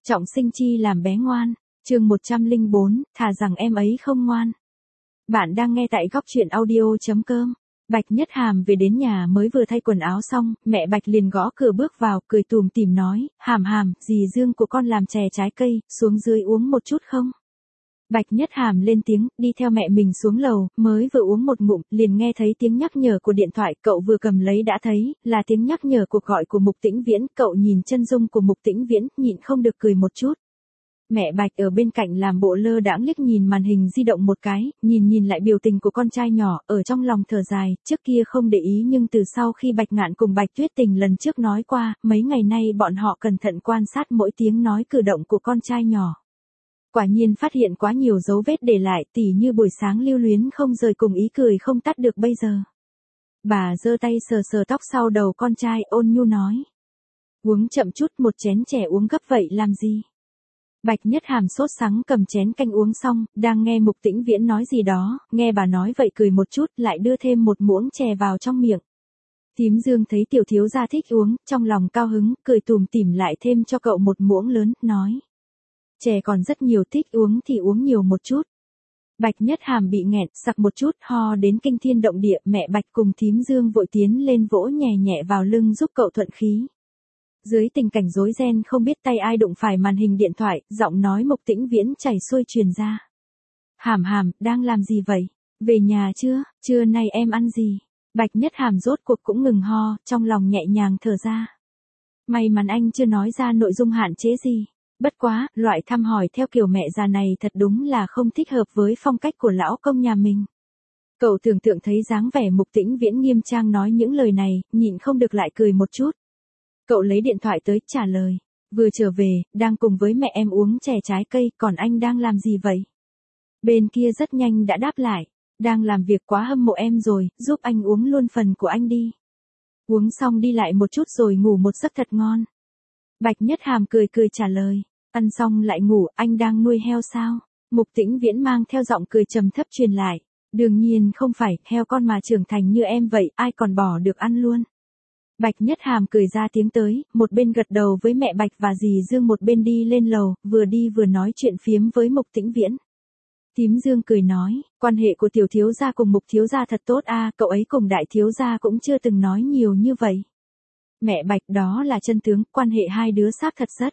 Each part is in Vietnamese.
Trọng sinh chi làm bé ngoan, chương 104, thà rằng em ấy không ngoan. Bạn đang nghe tại góc truyện audio.com. Bạch Nhất Hàm về đến nhà mới vừa thay quần áo xong, mẹ Bạch liền gõ cửa bước vào, cười tủm tỉm nói, Hàm Hàm, dì Dương của con làm chè trái cây, xuống dưới uống một chút không? Bạch Nhất Hàm lên tiếng, đi theo mẹ mình xuống lầu, mới vừa uống một ngụm, liền nghe thấy tiếng nhắc nhở của điện thoại, cậu vừa cầm lấy đã thấy, là tiếng nhắc nhở cuộc gọi của Mục Tĩnh Viễn, cậu nhìn chân dung của Mục Tĩnh Viễn, nhịn không được cười một chút. Mẹ Bạch ở bên cạnh làm bộ lơ đãng liếc nhìn màn hình di động một cái, nhìn lại biểu tình của con trai nhỏ, ở trong lòng thở dài, trước kia không để ý nhưng từ sau khi Bạch Ngạn cùng Bạch Tuyết Tình lần trước nói qua, mấy ngày nay bọn họ cẩn thận quan sát mỗi tiếng nói cử động của con trai nhỏ. Quả nhiên phát hiện quá nhiều dấu vết để lại, tỉ như buổi sáng lưu luyến không rời cùng ý cười không tắt được bây giờ. Bà giơ tay sờ sờ tóc sau đầu con trai, ôn nhu nói. Uống chậm chút, một chén chè uống gấp vậy làm gì? Bạch Nhất Hàm sốt sắng cầm chén canh uống xong, đang nghe Mục Tĩnh Viễn nói gì đó, nghe bà nói vậy cười một chút, lại đưa thêm một muỗng chè vào trong miệng. Thím Dương thấy tiểu thiếu gia thích uống, trong lòng cao hứng, cười tủm tỉm lại thêm cho cậu một muỗng lớn, nói. Chè còn rất nhiều, thích uống thì uống nhiều một chút. Bạch Nhất Hàm bị nghẹn, sặc một chút, ho đến kinh thiên động địa, mẹ Bạch cùng thím Dương vội tiến lên vỗ nhẹ nhẹ vào lưng giúp cậu thuận khí. Dưới tình cảnh rối ren không biết tay ai đụng phải màn hình điện thoại, giọng nói Mục Tĩnh Viễn chảy xuôi truyền ra. Hàm Hàm, đang làm gì vậy? Về nhà chưa? Trưa nay em ăn gì? Bạch Nhất Hàm rốt cuộc cũng ngừng ho, trong lòng nhẹ nhàng thở ra. May mắn anh chưa nói ra nội dung hạn chế gì. Bất quá, loại thăm hỏi theo kiểu mẹ già này thật đúng là không thích hợp với phong cách của lão công nhà mình. Cậu tưởng tượng thấy dáng vẻ Mục Tĩnh Viễn nghiêm trang nói những lời này, nhịn không được lại cười một chút. Cậu lấy điện thoại tới, trả lời. Vừa trở về, đang cùng với mẹ em uống chè trái cây, còn anh đang làm gì vậy? Bên kia rất nhanh đã đáp lại. Đang làm việc quá hâm mộ em rồi, giúp anh uống luôn phần của anh đi. Uống xong đi lại một chút rồi ngủ một giấc thật ngon. Bạch Nhất Hàm cười trả lời. Ăn xong lại ngủ, anh đang nuôi heo sao? Mục Tĩnh Viễn mang theo giọng cười trầm thấp truyền lại. Đương nhiên không phải, heo con mà trưởng thành như em vậy, ai còn bỏ được ăn luôn. Bạch Nhất Hàm cười ra tiếng tới, một bên gật đầu với mẹ Bạch và dì Dương, một bên đi lên lầu, vừa đi vừa nói chuyện phiếm với Mục Tĩnh Viễn. Thím Dương cười nói, quan hệ của tiểu thiếu gia cùng Mục thiếu gia thật tốt a, cậu ấy cùng đại thiếu gia cũng chưa từng nói nhiều như vậy. Mẹ Bạch, đó là chân tướng, quan hệ hai đứa xác thật rất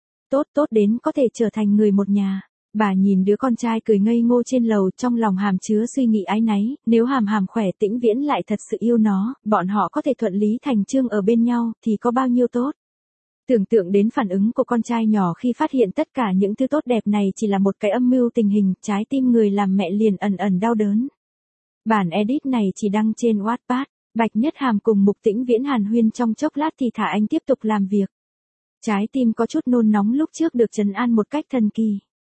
tốt đến có thể trở thành người một nhà. Bà nhìn đứa con trai cười ngây ngô trên lầu, trong lòng hàm chứa suy nghĩ áy náy, nếu Hàm Hàm khỏe, Tĩnh Viễn lại thật sự yêu nó, bọn họ có thể thuận lý thành chương ở bên nhau, thì có bao nhiêu tốt. Tưởng tượng đến phản ứng của con trai nhỏ khi phát hiện tất cả những thứ tốt đẹp này chỉ là một cái âm mưu tình hình, trái tim người làm mẹ liền ẩn đau đớn. Bản edit này chỉ đăng trên Wattpad. Bạch Nhất Hàm cùng Mục Tĩnh Viễn hàn huyên trong chốc lát thì thả anh tiếp tục làm việc. Trái tim có chút nôn nóng lúc trước được trấn an một cách thần kỳ.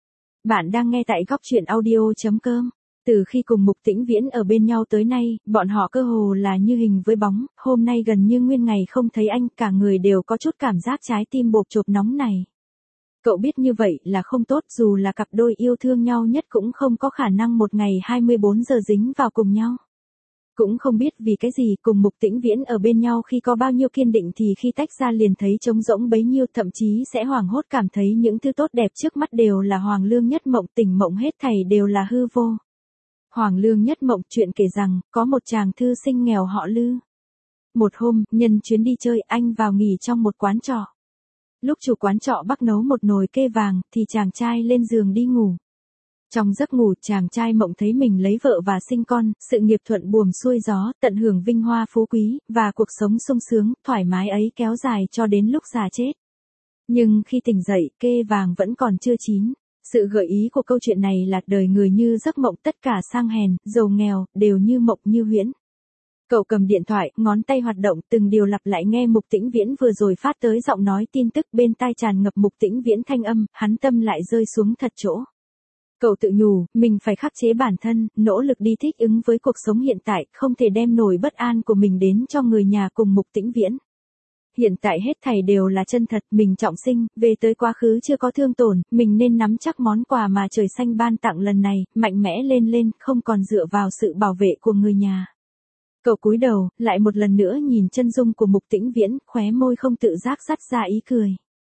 Bạn đang nghe tại góc truyện audio.com. Từ khi cùng Mục Tĩnh Viễn ở bên nhau tới nay, bọn họ cơ hồ là như hình với bóng, hôm nay gần như nguyên ngày không thấy anh, cả người đều có chút cảm giác trái tim bộp chộp nóng này. Cậu biết như vậy là không tốt, dù là cặp đôi yêu thương nhau nhất cũng không có khả năng một ngày 24 giờ dính vào cùng nhau. Cũng không biết vì cái gì cùng Mục Tĩnh Viễn ở bên nhau khi có bao nhiêu kiên định thì khi tách ra liền thấy trống rỗng bấy nhiêu, thậm chí sẽ hoảng hốt cảm thấy những thứ tốt đẹp trước mắt đều là hoàng lương nhất mộng, tỉnh mộng hết thảy đều là hư vô. Hoàng lương nhất mộng, chuyện kể rằng, có một chàng thư sinh nghèo họ Lư. Một hôm, nhân chuyến đi chơi, anh vào nghỉ trong một quán trọ. Lúc chủ quán trọ bắc nấu một nồi kê vàng, thì chàng trai lên giường đi ngủ. Trong giấc ngủ, chàng trai mộng thấy mình lấy vợ và sinh con, sự nghiệp thuận buồm xuôi gió, tận hưởng vinh hoa phú quý, và cuộc sống sung sướng, thoải mái ấy kéo dài cho đến lúc già chết. Nhưng khi tỉnh dậy, kê vàng vẫn còn chưa chín. Sự gợi ý của câu chuyện này là đời người như giấc mộng, tất cả sang hèn, giàu nghèo, đều như mộng như huyễn. Cậu cầm điện thoại, ngón tay hoạt động, từng điều lặp lại nghe Mục Tĩnh Viễn vừa rồi phát tới giọng nói tin tức, bên tai tràn ngập Mục Tĩnh Viễn thanh âm, hắn tâm lại rơi xuống thật chỗ. Cậu tự nhủ, mình phải khắc chế bản thân, nỗ lực đi thích ứng với cuộc sống hiện tại, không thể đem nỗi bất an của mình đến cho người nhà cùng Mục Tĩnh Viễn. Hiện tại hết thảy đều là chân thật, mình trọng sinh, về tới quá khứ chưa có thương tổn, mình nên nắm chắc món quà mà trời xanh ban tặng lần này, mạnh mẽ lên, không còn dựa vào sự bảo vệ của người nhà. Cậu cúi đầu, lại một lần nữa nhìn chân dung của Mục Tĩnh Viễn, khóe môi không tự giác dắt ra ý cười.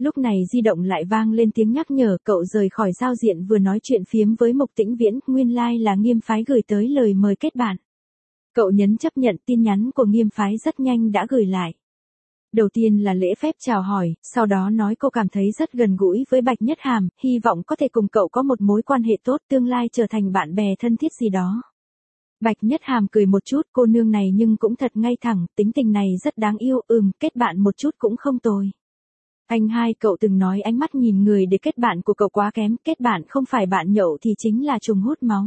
Lúc này di động lại vang lên tiếng nhắc nhở, cậu rời khỏi giao diện vừa nói chuyện phiếm với Mục Tĩnh Viễn, nguyên lai là Nghiêm Phái gửi tới lời mời kết bạn. Cậu nhấn chấp nhận, tin nhắn của Nghiêm Phái rất nhanh đã gửi lại. Đầu tiên là lễ phép chào hỏi, sau đó nói cô cảm thấy rất gần gũi với Bạch Nhất Hàm, hy vọng có thể cùng cậu có một mối quan hệ tốt, tương lai trở thành bạn bè thân thiết gì đó. Bạch Nhất Hàm cười một chút, cô nương này nhưng cũng thật ngay thẳng, tính tình này rất đáng yêu, kết bạn một chút cũng không tồi. Anh hai, cậu từng nói ánh mắt nhìn người để kết bạn của cậu quá kém, kết bạn không phải bạn nhậu thì chính là trùng hút máu.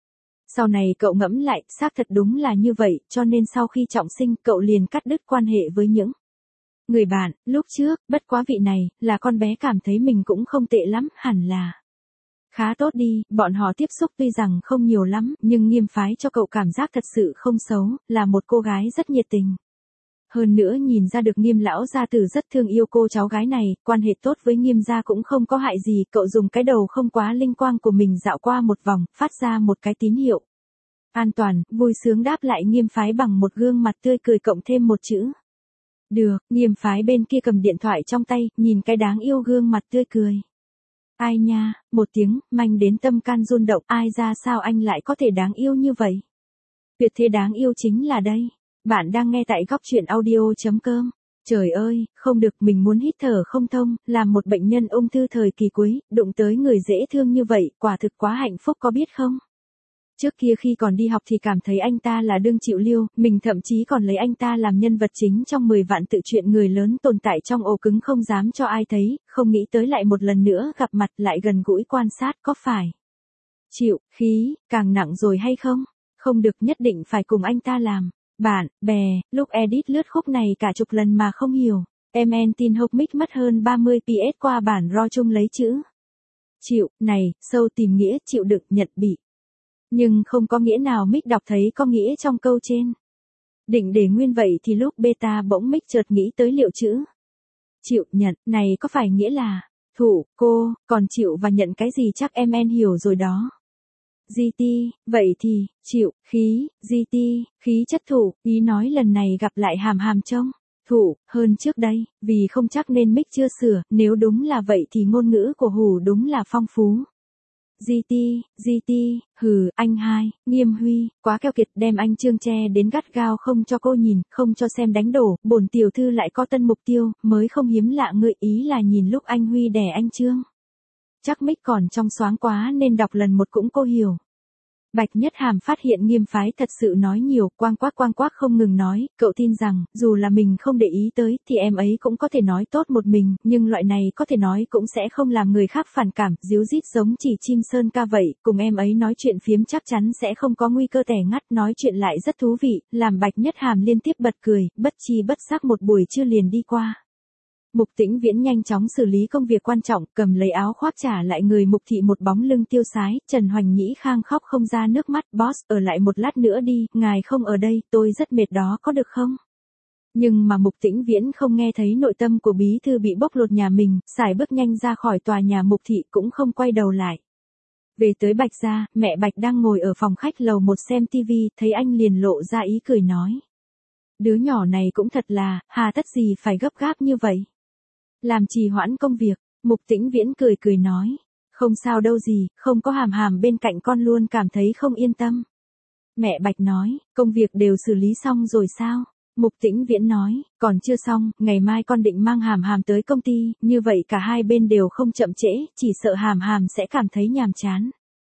Sau này cậu ngẫm lại, xác thật đúng là như vậy, cho nên sau khi trọng sinh, cậu liền cắt đứt quan hệ với những người bạn, lúc trước, bất quá vị này, là con bé cảm thấy mình cũng không tệ lắm, hẳn là khá tốt đi, bọn họ tiếp xúc tuy rằng không nhiều lắm, nhưng Nghiêm Phái cho cậu cảm giác thật sự không xấu, là một cô gái rất nhiệt tình. Hơn nữa nhìn ra được Nghiêm lão gia tử rất thương yêu cô cháu gái này, quan hệ tốt với Nghiêm gia cũng không có hại gì, cậu dùng cái đầu không quá linh quang của mình dạo qua một vòng, phát ra một cái tín hiệu. An toàn, vui sướng đáp lại Nghiêm Phái bằng một gương mặt tươi cười cộng thêm một chữ. Được, Nghiêm Phái bên kia cầm điện thoại trong tay, nhìn cái đáng yêu gương mặt tươi cười. Ai nha, một tiếng, manh đến tâm can run động, ai ra sao anh lại có thể đáng yêu như vậy? Tuyệt thế đáng yêu chính là đây. Bạn đang nghe tại góc truyện audio.com. Trời ơi, không được, mình muốn hít thở không thông, làm một bệnh nhân ung thư thời kỳ cuối, đụng tới người dễ thương như vậy, quả thực quá hạnh phúc có biết không? Trước kia khi còn đi học thì cảm thấy anh ta là đương chịu liêu, mình thậm chí còn lấy anh ta làm nhân vật chính trong 10 vạn tự truyện người lớn tồn tại trong ổ cứng không dám cho ai thấy, không nghĩ tới lại một lần nữa gặp mặt lại gần gũi quan sát, có phải chịu khí càng nặng rồi hay không? Không được, nhất định phải cùng anh ta làm bạn bè. Lúc edit lướt khúc này cả chục lần mà không hiểu, em tin hốc mic mất hơn 30 ps qua bản RAW chung lấy chữ chịu này sâu tìm nghĩa chịu đựng nhận bị. Nhưng không có nghĩa nào mic đọc thấy có nghĩa trong câu trên. Định để nguyên vậy thì lúc beta bỗng mic chợt nghĩ tới liệu chữ chịu nhận này có phải nghĩa là thủ cô, còn chịu và nhận cái gì chắc em hiểu rồi đó. GT, vậy thì, chịu, khí, GT, khí chất thủ, ý nói lần này gặp lại hàm hàm trông thủ hơn trước đây, vì không chắc nên mic chưa sửa, nếu đúng là vậy thì ngôn ngữ của Hủ đúng là phong phú. GT, anh hai, Nghiêm Huy, quá keo kiệt, đem anh Trương che đến gắt gao không cho cô nhìn, không cho xem đánh đổ, bổn tiểu thư lại có tân mục tiêu, mới không hiếm lạ ngợi ý là nhìn lúc anh Huy đè anh Trương. Chắc mic còn trong xoáng quá nên đọc lần một cũng cô hiểu. Bạch Nhất Hàm phát hiện Nghiêm Phái thật sự nói nhiều, quang quác không ngừng nói, cậu tin rằng, dù là mình không để ý tới, thì em ấy cũng có thể nói tốt một mình, nhưng loại này có thể nói cũng sẽ không làm người khác phản cảm, díu dít giống chỉ chim sơn ca vậy, cùng em ấy nói chuyện phiếm chắc chắn sẽ không có nguy cơ tẻ ngắt, nói chuyện lại rất thú vị, làm Bạch Nhất Hàm liên tiếp bật cười, bất chi bất giác một buổi trưa liền đi qua. Mục Tĩnh Viễn nhanh chóng xử lý công việc quan trọng, cầm lấy áo khoác trả lại người Mục thị một bóng lưng tiêu sái, Trần Hoành Nhĩ khang khóc không ra nước mắt, boss, ở lại một lát nữa đi, ngài không ở đây, tôi rất mệt đó có được không? Nhưng mà Mục Tĩnh Viễn không nghe thấy nội tâm của bí thư bị bóc lột nhà mình, sải bước nhanh ra khỏi tòa nhà Mục thị cũng không quay đầu lại. Về tới Bạch gia, mẹ Bạch đang ngồi ở phòng khách lầu 1 xem tivi, thấy anh liền lộ ra ý cười nói. Đứa nhỏ này cũng thật là, hà tất gì phải gấp gáp như vậy? Làm trì hoãn công việc, Mục Tĩnh Viễn cười nói. Không sao đâu gì, không có hàm hàm bên cạnh con luôn cảm thấy không yên tâm. Mẹ Bạch nói, công việc đều xử lý xong rồi sao? Mục Tĩnh Viễn nói, còn chưa xong, ngày mai con định mang hàm hàm tới công ty, như vậy cả hai bên đều không chậm trễ, chỉ sợ hàm hàm sẽ cảm thấy nhàm chán.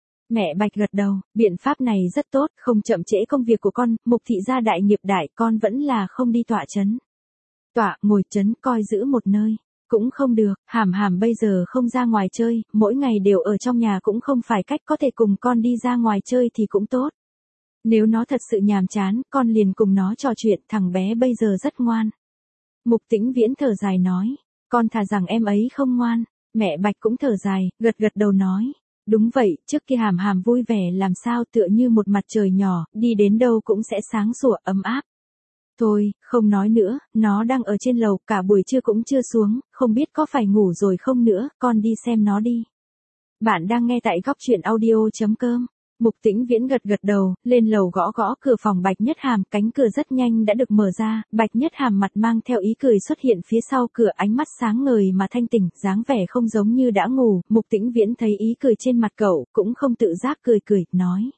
Mẹ Bạch gật đầu, biện pháp này rất tốt, không chậm trễ công việc của con, Mục thị gia đại nghiệp đại, con vẫn là không đi tọa trấn. Tọa, ngồi trấn, coi giữ một nơi. Cũng không được, hàm hàm bây giờ không ra ngoài chơi, mỗi ngày đều ở trong nhà cũng không phải cách, có thể cùng con đi ra ngoài chơi thì cũng tốt. Nếu nó thật sự nhàm chán, con liền cùng nó trò chuyện, thằng bé bây giờ rất ngoan. Mục Tĩnh Viễn thở dài nói, con thà rằng em ấy không ngoan. Mẹ Bạch cũng thở dài, gật đầu nói, đúng vậy, trước kia hàm hàm vui vẻ làm sao tựa như một mặt trời nhỏ, đi đến đâu cũng sẽ sáng sủa ấm áp. Thôi, không nói nữa, nó đang ở trên lầu, cả buổi trưa cũng chưa xuống, không biết có phải ngủ rồi không nữa, con đi xem nó đi. Bạn đang nghe tại góc truyện audio.com. Mục Tĩnh Viễn gật gật đầu, lên lầu gõ gõ cửa phòng Bạch Nhất Hàm, cánh cửa rất nhanh đã được mở ra, Bạch Nhất Hàm mặt mang theo ý cười xuất hiện phía sau cửa, ánh mắt sáng ngời mà thanh tỉnh, dáng vẻ không giống như đã ngủ. Mục Tĩnh Viễn thấy ý cười trên mặt cậu, cũng không tự giác cười cười, nói.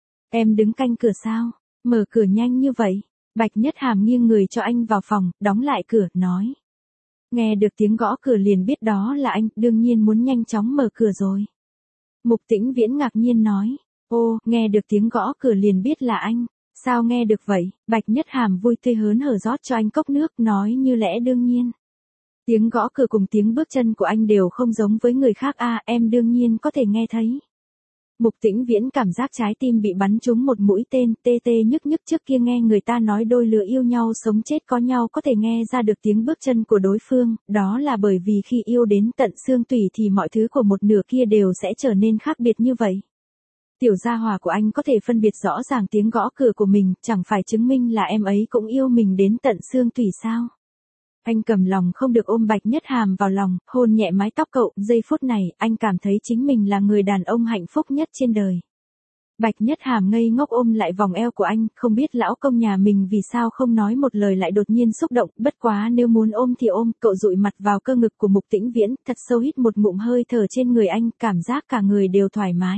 Em đứng canh cửa sao? Mở cửa nhanh như vậy. Bạch Nhất Hàm nghiêng người cho anh vào phòng, đóng lại cửa, nói. Nghe được tiếng gõ cửa liền biết đó là anh, đương nhiên muốn nhanh chóng mở cửa rồi. Mục Tĩnh Viễn ngạc nhiên nói. Ô, nghe được tiếng gõ cửa liền biết là anh. Sao nghe được vậy? Bạch Nhất Hàm vui tươi hớn hở rót cho anh cốc nước, nói như lẽ đương nhiên. Tiếng gõ cửa cùng tiếng bước chân của anh đều không giống với người khác em đương nhiên có thể nghe thấy. Mục Tĩnh Viễn cảm giác trái tim bị bắn trúng một mũi tên, tê tê nhức nhức. Trước kia nghe người ta nói đôi lứa yêu nhau sống chết có nhau có thể nghe ra được tiếng bước chân của đối phương, đó là bởi vì khi yêu đến tận xương tủy thì mọi thứ của một nửa kia đều sẽ trở nên khác biệt như vậy. Tiểu gia hỏa của anh có thể phân biệt rõ ràng tiếng gõ cửa của mình, chẳng phải chứng minh là em ấy cũng yêu mình đến tận xương tủy sao? Anh cầm lòng không được ôm Bạch Nhất Hàm vào lòng, hôn nhẹ mái tóc cậu, giây phút này, anh cảm thấy chính mình là người đàn ông hạnh phúc nhất trên đời. Bạch Nhất Hàm ngây ngốc ôm lại vòng eo của anh, không biết lão công nhà mình vì sao không nói một lời lại đột nhiên xúc động, bất quá nếu muốn ôm thì ôm, cậu dụi mặt vào cơ ngực của Mục Tĩnh Viễn, thật sâu hít một ngụm hơi thở trên người anh, cảm giác cả người đều thoải mái.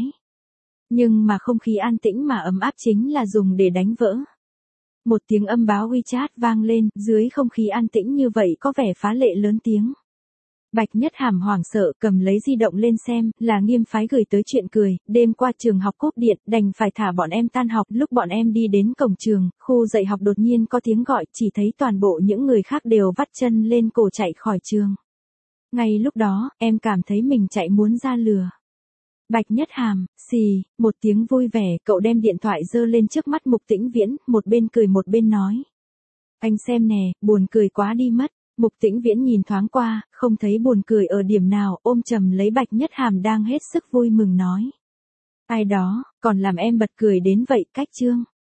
Nhưng mà không khí an tĩnh mà ấm áp chính là dùng để đánh vỡ. Một tiếng âm báo WeChat vang lên, dưới không khí an tĩnh như vậy có vẻ phá lệ lớn tiếng. Bạch Nhất Hàm hoảng sợ cầm lấy di động lên xem, là Nghiêm Phái gửi tới chuyện cười, đêm qua trường học cúp điện, đành phải thả bọn em tan học, lúc bọn em đi đến cổng trường, khu dạy học đột nhiên có tiếng gọi, chỉ thấy toàn bộ những người khác đều vắt chân lên cổ chạy khỏi trường. Ngay lúc đó, em cảm thấy mình chạy muốn ra lửa. Bạch Nhất Hàm, xì, một tiếng vui vẻ, cậu đem điện thoại giơ lên trước mắt Mục Tĩnh Viễn, một bên cười một bên nói. Anh xem nè, buồn cười quá đi mất. Mục Tĩnh Viễn nhìn thoáng qua, không thấy buồn cười ở điểm nào, ôm chầm lấy Bạch Nhất Hàm đang hết sức vui mừng nói. Ai đó, còn làm em bật cười đến vậy, cách chương.